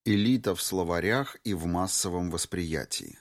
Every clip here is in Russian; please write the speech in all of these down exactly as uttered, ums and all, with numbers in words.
Элита в словарях и в массовом восприятии.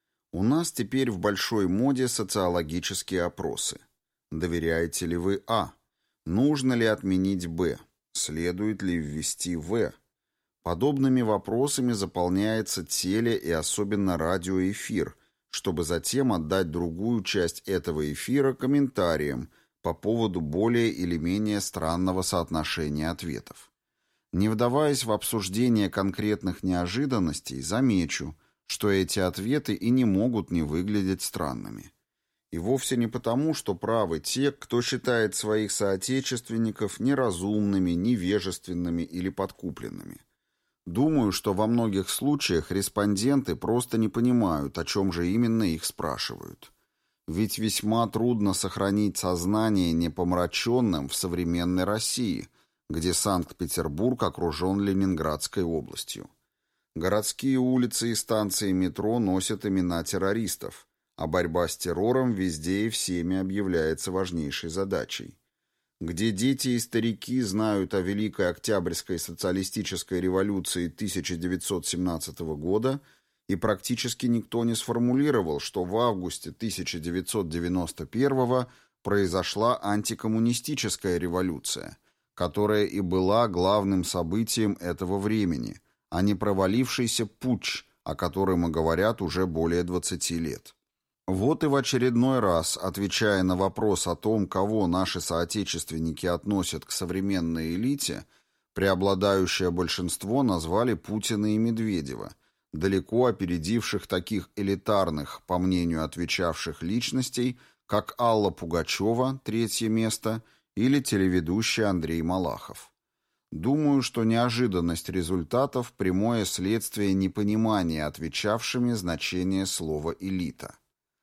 У нас теперь в большой моде социологические опросы. Доверяете ли вы А? Нужно ли отменить Б? Следует ли ввести В? Подобными вопросами заполняется теле- и особенно радиоэфир, чтобы затем отдать другую часть этого эфира комментариям по поводу более или менее странного соотношения ответов. Не вдаваясь в обсуждение конкретных неожиданностей, замечу, что эти ответы и не могут не выглядеть странными. И вовсе не потому, что правы те, кто считает своих соотечественников неразумными, невежественными или подкупленными. Думаю, что во многих случаях респонденты просто не понимают, о чем же именно их спрашивают. Ведь весьма трудно сохранить сознание непомраченным в современной России, где Санкт-Петербург окружен Ленинградской областью. Городские улицы и станции метро носят имена террористов, а борьба с террором везде и всеми объявляется важнейшей задачей. Где дети и старики знают о Великой Октябрьской социалистической революции тысяча девятьсот семнадцатого года, и практически никто не сформулировал, что в августе тысяча девятьсот девяносто первого произошла антикоммунистическая революция, которая и была главным событием этого времени, а не провалившийся путч, о котором и говорят уже более двадцати лет. Вот и в очередной раз, отвечая на вопрос о том, кого наши соотечественники относят к современной элите, преобладающее большинство назвали Путина и Медведева, далеко опередивших таких элитарных, по мнению отвечавших личностей, как Алла Пугачева, третье место, или телеведущий Андрей Малахов. Думаю, что неожиданность результатов – прямое следствие непонимания отвечавшими значение слова «элита».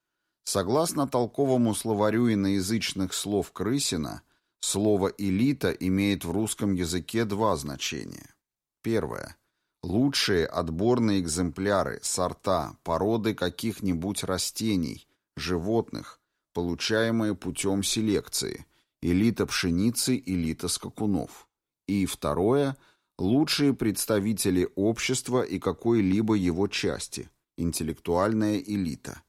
Согласно толковому словарю иноязычных слов Крысина, слово «элита» имеет в русском языке два значения. Первое. Лучшие отборные экземпляры, сорта, породы каких-нибудь растений, животных, получаемые путем селекции – элита пшеницы, элита скакунов. И второе – лучшие представители общества и какой-либо его части, интеллектуальная элита.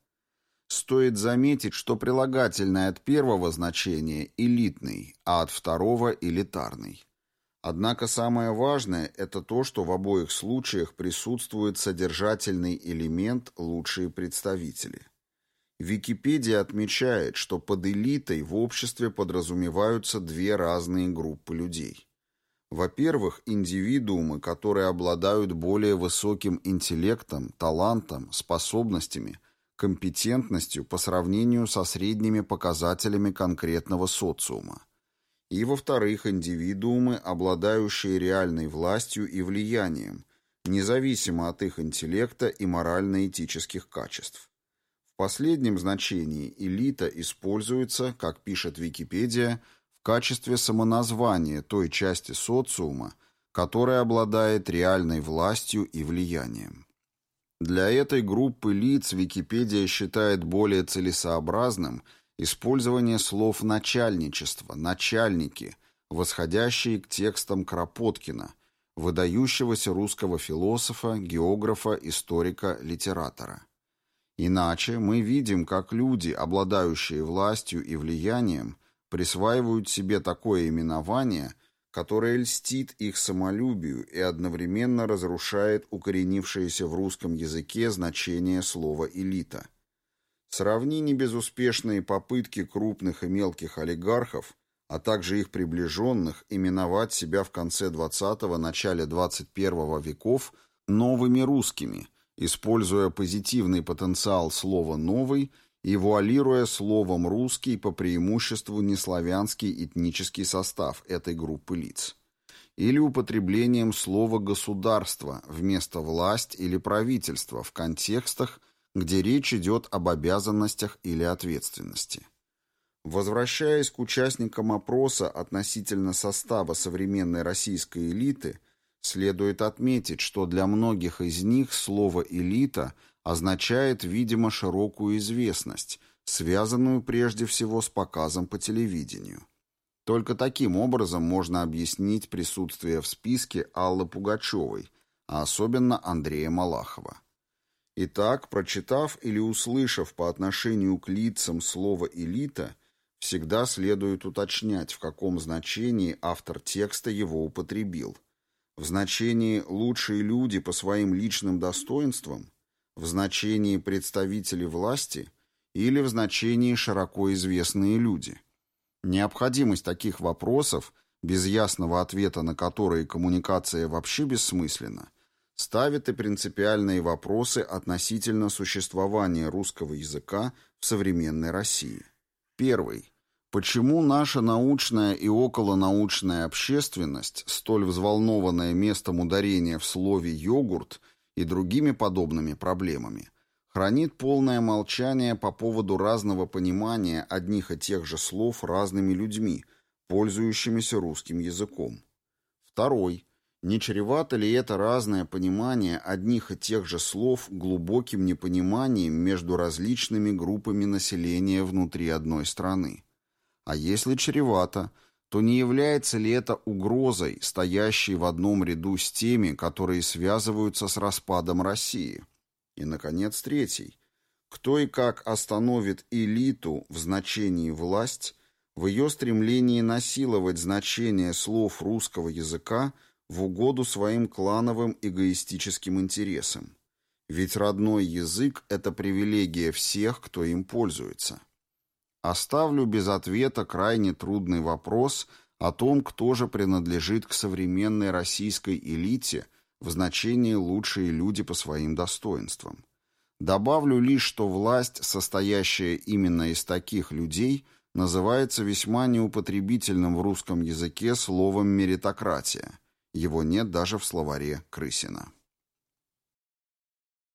Стоит заметить, что прилагательное от первого значения элитный, а от второго элитарный. Однако самое важное – это то, что в обоих случаях присутствует содержательный элемент «лучшие представители». Википедия отмечает, что под элитой в обществе подразумеваются две разные группы людей. Во-первых, индивидуумы, которые обладают более высоким интеллектом, талантом, способностями, компетентностью по сравнению со средними показателями конкретного социума. И, во-вторых, индивидуумы, обладающие реальной властью и влиянием, независимо от их интеллекта и морально-этических качеств. В последнем значении элита используется, как пишет Википедия, в качестве самоназвания той части социума, которая обладает реальной властью и влиянием. Для этой группы лиц Википедия считает более целесообразным использование слов «начальничество», «начальники», восходящие к текстам Кропоткина, выдающегося русского философа, географа, историка, литератора. Иначе мы видим, как люди, обладающие властью и влиянием, присваивают себе такое именование, которое льстит их самолюбию и одновременно разрушает укоренившееся в русском языке значение слова «элита». Сравни небезуспешные попытки крупных и мелких олигархов, а также их приближенных, именовать себя в конце двадцатого – начале двадцать первого веков новыми русскими, используя позитивный потенциал слова «новый» и вуалируя словом «русский» по преимуществу неславянский этнический состав этой группы лиц. Или употреблением слова «государство» вместо «власть» или «правительство» в контекстах, где речь идет об обязанностях или ответственности. Возвращаясь к участникам опроса относительно состава современной российской элиты, следует отметить, что для многих из них слово «элита» означает, видимо, широкую известность, связанную прежде всего с показом по телевидению. Только таким образом можно объяснить присутствие в списке Аллы Пугачевой, а особенно Андрея Малахова. Итак, прочитав или услышав по отношению к лицам слово «элита», всегда следует уточнять, в каком значении автор текста его употребил. В значении «лучшие люди по своим личным достоинствам», в значении «представители власти» или в значении «широко известные люди». Необходимость таких вопросов, без ясного ответа на которые коммуникация вообще бессмысленна, ставит и принципиальные вопросы относительно существования русского языка в современной России. Первый. Почему наша научная и околонаучная общественность, столь взволнованная местом ударения в слове «йогурт» и другими подобными проблемами, хранит полное молчание по поводу разного понимания одних и тех же слов разными людьми, пользующимися русским языком? Второй. Не чревато ли это разное понимание одних и тех же слов глубоким непониманием между различными группами населения внутри одной страны? А если чревато, то не является ли это угрозой, стоящей в одном ряду с теми, которые связываются с распадом России? И, наконец, третий. Кто и как остановит элиту в значении «власть» в ее стремлении насиловать значение слов русского языка в угоду своим клановым эгоистическим интересам? Ведь родной язык – это привилегия всех, кто им пользуется. Оставлю без ответа крайне трудный вопрос о том, кто же принадлежит к современной российской элите в значении «лучшие люди по своим достоинствам». Добавлю лишь, что власть, состоящая именно из таких людей, называется весьма неупотребительным в русском языке словом «меритократия». Его нет даже в словаре Крысина.